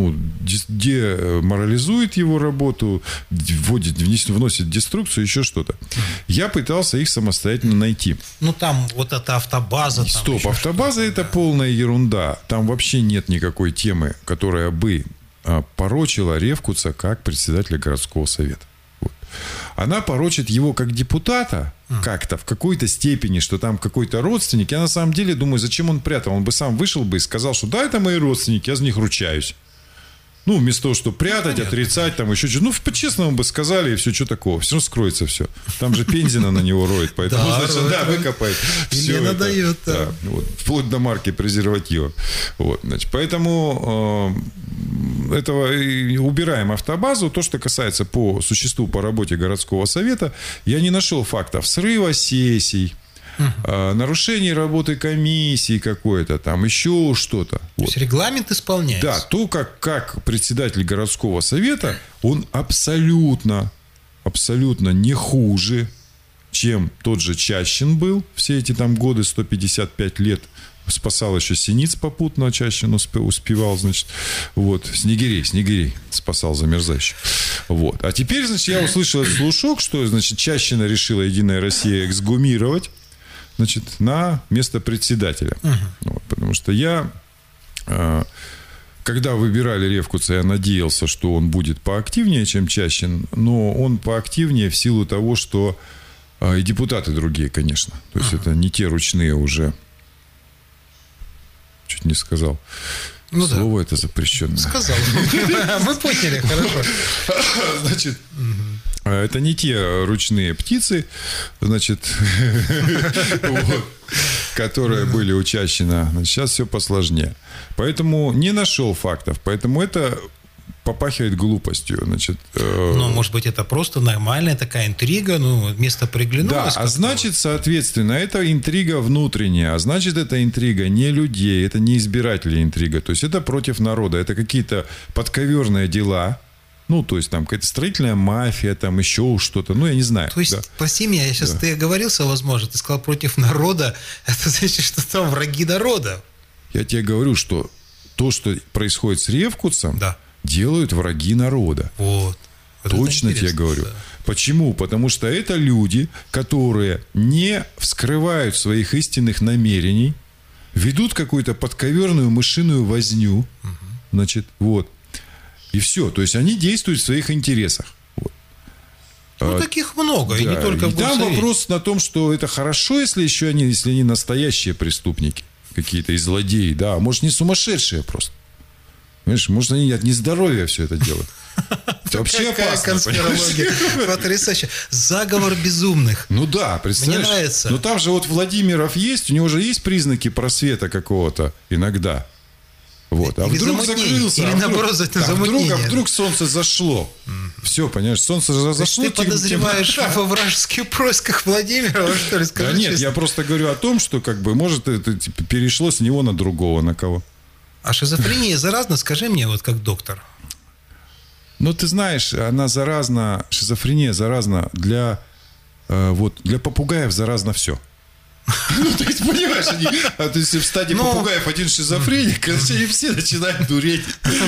деморализует его работу, вносит деструкцию, еще что-то. Я пытался их самостоятельно найти. Ну, там вот эта автобаза. Стоп, автобаза — это полная ерунда. Там вообще нет никакой темы, которая бы порочила Ревкуца как председателя городского совета. Вот. Она порочит его как депутата, как-то в какой-то степени, что там какой-то родственник. Я на самом деле думаю, зачем он прятал? Он бы сам вышел бы и сказал, что да, это мои родственники, я за них ручаюсь. Ну, вместо того, чтобы прятать, отрицать, там еще что-то. Ну, по-честному бы сказали, и все, что такого. Все равно скроется все. Там же Пензина на него роет, поэтому, значит, выкопает. Все не надает. Вплоть до марки презерватива. Вот, значит, поэтому этого убираем автобазу. То, что касается по существу, по работе городского совета, я не нашел фактов срыва сессий, нарушение работы комиссии какой-то, там еще что-то. То есть регламент исполняется. Да, то, как председатель городского совета, он абсолютно не хуже, чем тот же Чащин был все эти там годы, 155 лет. Спасал еще Синиц попутно, Чащин успевал, значит, вот, Снегирей спасал замерзающих. Вот. А теперь, значит, я услышал этот слушок, что, значит, Чащина решила Единая Россия эксгумировать, значит, на место председателя. Вот, потому что когда выбирали Ревкуца, я надеялся, что он будет поактивнее, чем Чащин, но он поактивнее в силу того, что и депутаты другие, конечно. То есть это не те ручные уже. Чуть не сказал. Ну, слово да. Это запрещенное. Сказал. Мы поняли, хорошо. Значит, это не те ручные птицы, значит, которые были у Чащина. Сейчас все посложнее. Поэтому не нашел фактов. Поэтому это попахивает глупостью. Значит, Ну, может быть, это просто нормальная такая интрига, ну, место приглянулось. да, а значит, соответственно, это интрига внутренняя, а значит, это интрига не людей, это не избирателей интрига, то есть это против народа, это какие-то подковерные дела, ну, то есть там какая-то строительная мафия, там еще что-то, ну, я не знаю. То есть, да. прости меня, я сейчас, ты оговорился, возможно, ты сказал против народа, это значит, что там враги народа. Я тебе говорю, что то, что происходит с Ревкутсом, Да. делают враги народа. Вот. Вот Точно это тебе интересно, говорю. да. Почему? Потому что это люди, которые не вскрывают своих истинных намерений, ведут какую-то подковерную мышиную возню, значит, вот. И все. То есть они действуют в своих интересах. Вот. Ну, таких много, и не Да. только И в там Бурсавете. вопрос на том, что это хорошо, если они настоящие преступники какие-то и злодеи, да, а может, не сумасшедшие просто. Понимаешь, может, они от нездоровья все это делают. Это вообще Какая опасно. конспирология. Потрясающе. Заговор безумных. Ну да, представляешь. Мне нравится. Но там же вот Владимиров есть, у него же есть признаки просвета какого-то иногда. Вот. А Или вдруг замутнение, закрылся, или наоборот, замутнение. вдруг солнце зашло. Все, понимаешь, солнце же зашло. Ты подозреваешь во вражеских происках Владимира, что ли, Да скажи нет, честно. я просто говорю о том, что как бы может это типа, перешло с него на другого, на кого. А шизофрения заразна, скажи мне, вот как доктор. Ну, ты знаешь, она заразна, шизофрения заразна для попугаев заразно все. Ну, то есть, понимаешь, то есть в стадии попугаев один шизофреник, они все начинают дуреть.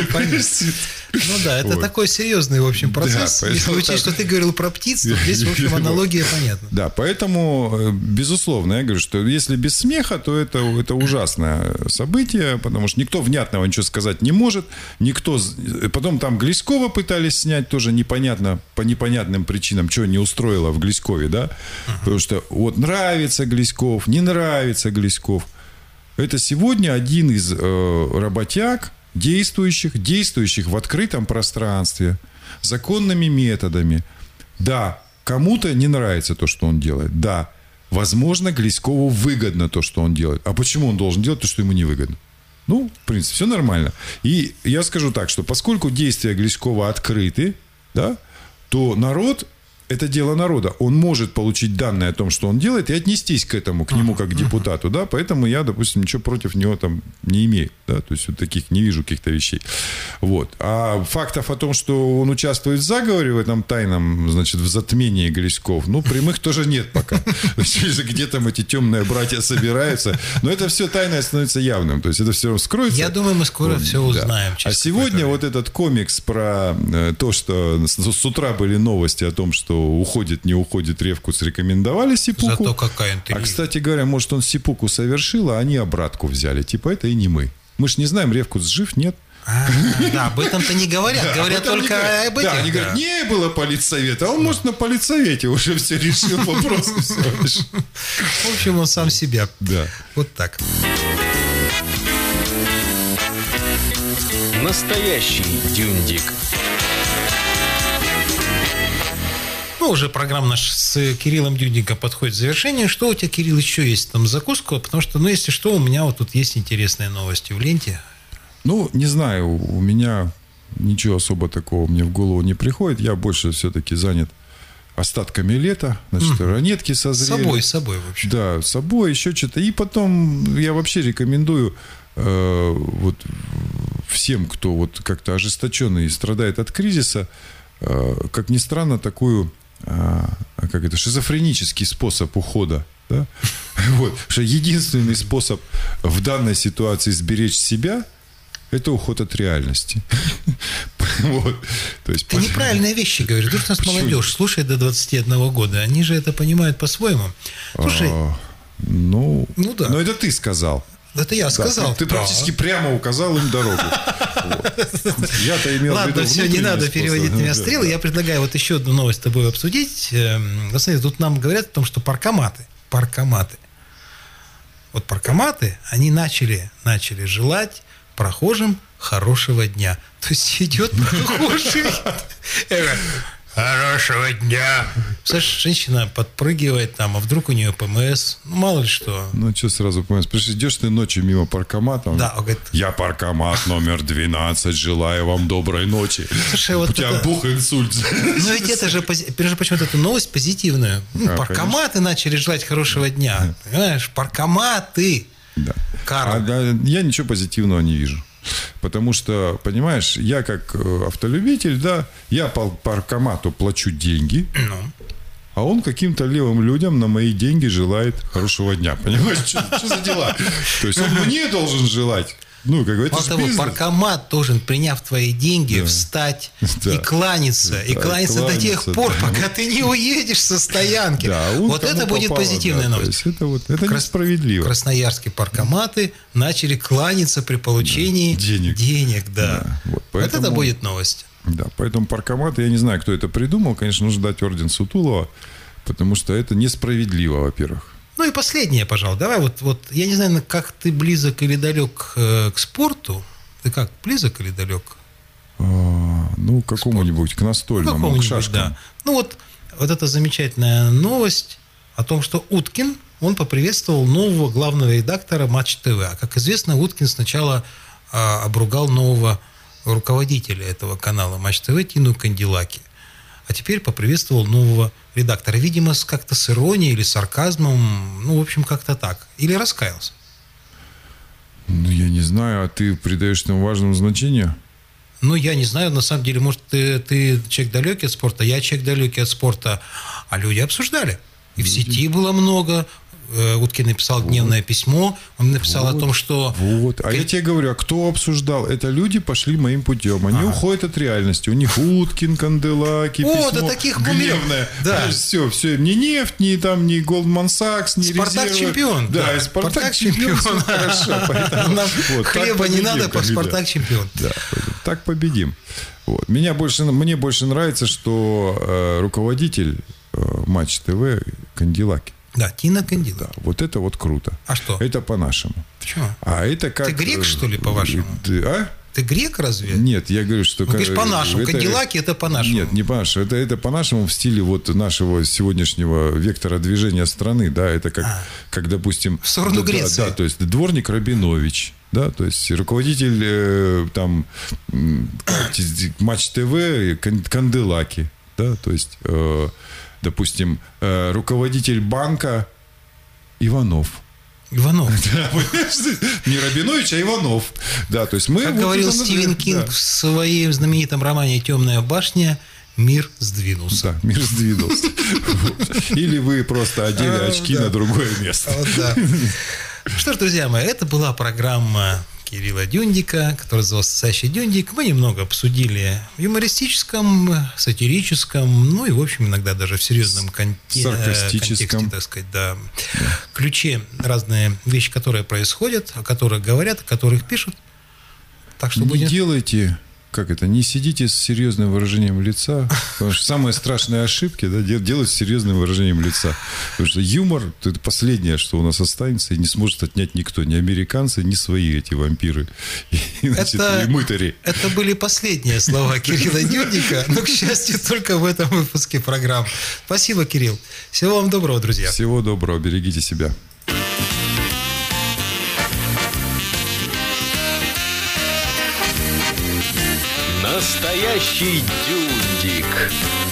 Ну да, это такой серьезный, в общем, процесс. Да, Если учесть, что ты говорил про птиц, то здесь, в общем, аналогия понятна. Да, поэтому, безусловно, я говорю, что если без смеха, то это ужасное событие, потому что никто внятного ничего сказать не может, никто... Потом там Глескова пытались снять, тоже непонятно, по непонятным причинам, что не устроило в Глескове, да, потому что вот нравится Глесков, не нравится Глесков. Это сегодня один из работяг, действующих в открытом пространстве, законными методами. Да, кому-то не нравится то, что он делает. Да, возможно, Глескову выгодно то, что он делает. А почему он должен делать то, что ему не выгодно? Ну, в принципе, все нормально. И я скажу так, что поскольку действия Глескова открыты, да, то народ... Это дело народа. Он может получить данные о том, что он делает, и отнестись к этому, к нему как к депутату, да, поэтому я, допустим, ничего против него там не имею, да, то есть вот таких не вижу каких-то вещей. Вот. А фактов о том, что он участвует в заговоре, в этом тайном, значит, в затмении Глесков, ну, прямых тоже нет пока. Где там эти темные братья собираются, но это все тайное становится явным, то есть это все вскроется. Я думаю, мы скоро все узнаем. А сегодня вот этот комикс про то, что с утра были новости о том, что уходит, не уходит Ревкутс, рекомендовали Сипуку. Зато какая интрига. А, кстати говоря, может, он Сипуку совершил, а они обратку взяли. Типа, это и не мы. Мы ж не знаем, Ревкутс жив, нет. Да, в этом-то не говорят. Говорят только об этих. Да, они говорят, не было политсовета. А он, может, на политсовете уже все решил вопрос. В общем, он сам себя. Да. Вот так. Настоящий дюндик. Ну, уже программа наша с Кириллом Дюндиком подходит к завершению. Что у тебя, Кирилл, еще есть там закуску? Потому что, ну, если что, у меня вот тут есть интересные новости в ленте. Ну, не знаю, у меня ничего особо такого мне в голову не приходит. Я больше все-таки занят остатками лета. Значит, ранетки созрели. С собой, в общем. Да, с собой, еще что-то. И потом я вообще рекомендую вот всем, кто вот как-то ожесточенный и страдает от кризиса, как ни странно, такую шизофренический способ ухода. Да? Вот. Что единственный способ в данной ситуации сберечь себя — это уход от реальности. Вот. То есть, Ты неправильные вещи говоришь. Тут у нас молодежь слушает до 21 года. Они же это понимают по-своему. Слушай. Ну да. Но это ты сказал. Это я сказал. Да, ты практически прямо указал им дорогу. Я-то имел в виду. Ладно, все, не надо переводить на меня стрелы. Да. Я предлагаю вот еще одну новость с тобой обсудить. Смотри, тут нам говорят о том, что паркоматы. Вот паркоматы, они начали желать прохожим хорошего дня. То есть идет прохожий. Хорошего дня. Слышишь, женщина подпрыгивает там, а вдруг у нее ПМС. Ну, мало ли что. Ну, что сразу ПМС? Пришли, идешь ты ночью мимо паркомата. Да, он говорит, я паркомат номер 12, желаю вам доброй ночи. слушай, вот У тебя это... бух, инсульт. Ну, ведь это же, между прочим, это новость позитивная. Паркоматы начали желать хорошего дня. Понимаешь, паркоматы. Да. Карл. Я ничего позитивного не вижу. Потому что, понимаешь, я как автолюбитель, да, я по паркомату плачу деньги, а он каким-то левым людям на мои деньги желает хорошего дня. Понимаешь, что за дела? То есть он мне должен желать. Ну, как говорится, мало того, паркомат должен, приняв твои деньги, встать и кланяться. И кланяться до тех пор, пока ты не уедешь со стоянки. Да, вот это будет позитивная новость. Это несправедливо. Красноярские паркоматы начали кланяться при получении денег. Да. Вот это будет новость. Да, поэтому паркоматы, я не знаю, кто это придумал. Конечно, нужно дать орден Сутулова, потому что это несправедливо, во-первых. Ну и последнее, пожалуй. Давай вот я не знаю, как ты близок или далек к спорту. Ты как, близок или далек? Ну, к какому-нибудь, к настольному, к шашкам. Да. Ну вот эта замечательная новость о том, что Уткин, он поприветствовал нового главного редактора Матч ТВ. А как известно, Уткин сначала обругал нового руководителя этого канала Матч ТВ Тину Канделаки. А теперь поприветствовал нового редактора. Видимо, как-то с иронией или сарказмом. Ну, в общем, как-то так. Или раскаялся? Ну, я не знаю. А ты придаешь этому важному значению? Ну, я не знаю. На самом деле, может, ты человек далекий от спорта, я человек далекий от спорта. А люди обсуждали. И в сети было много. Уткин написал гневное письмо. Он написал о том, что... А я тебе говорю, а кто обсуждал? Это люди пошли моим путем. Они уходят от реальности. У них Уткин, Канделаки, письмо до таких гневное. Да. Все. Ни нефть, ни Goldman Sachs, ни Спартак резервы. Чемпион. Да, Спартак чемпион. Хорошо. Нам хлеба не надо, Спартак чемпион. Да, так победим. Мне больше нравится, что руководитель Матч ТВ Канделаки. Да, Тина Канделаки. Да, вот это вот круто. А что? Это по-нашему. Почему? А это как... Ты грек, что ли, по-вашему? А? Ты грек разве? Нет, я говорю, что... Ну, говоришь, по-нашему. Канделаки – это по-нашему. Нет, не по-нашему. Это по-нашему в стиле вот нашего сегодняшнего вектора движения страны. Да, это как допустим... В сторону Греции. Да, то есть дворник Рабинович. Да, то есть руководитель там Матч ТВ Канделаки. Да, то есть... Допустим, руководитель банка Иванов. Не Рабинович, а Иванов. Да, то есть мы... Как говорил Стивен Кинг в своем знаменитом романе «Темная башня», мир сдвинулся. Да, мир сдвинулся. Или вы просто одели очки на другое место. Что ж, друзья мои, это была программа Кирилла Дюндика, который назывался «Настоящий Дюндик». Мы немного обсудили в юмористическом, сатирическом, ну и, в общем, иногда даже в серьезном контексте, так сказать, да. Ключе разные вещи, которые происходят, о которых говорят, о которых пишут. Так что не делайте... не сидите с серьезным выражением лица. Потому что самые страшные ошибки делать с серьезным выражением лица. Потому что юмор – это последнее, что у нас останется, и не сможет отнять никто. Ни американцы, ни свои эти вампиры и мытари. Это были последние слова Кирилла Дюндика, но, к счастью, только в этом выпуске программы. Спасибо, Кирилл. Всего вам доброго, друзья. Всего доброго. Берегите себя. Настоящий Дюндик.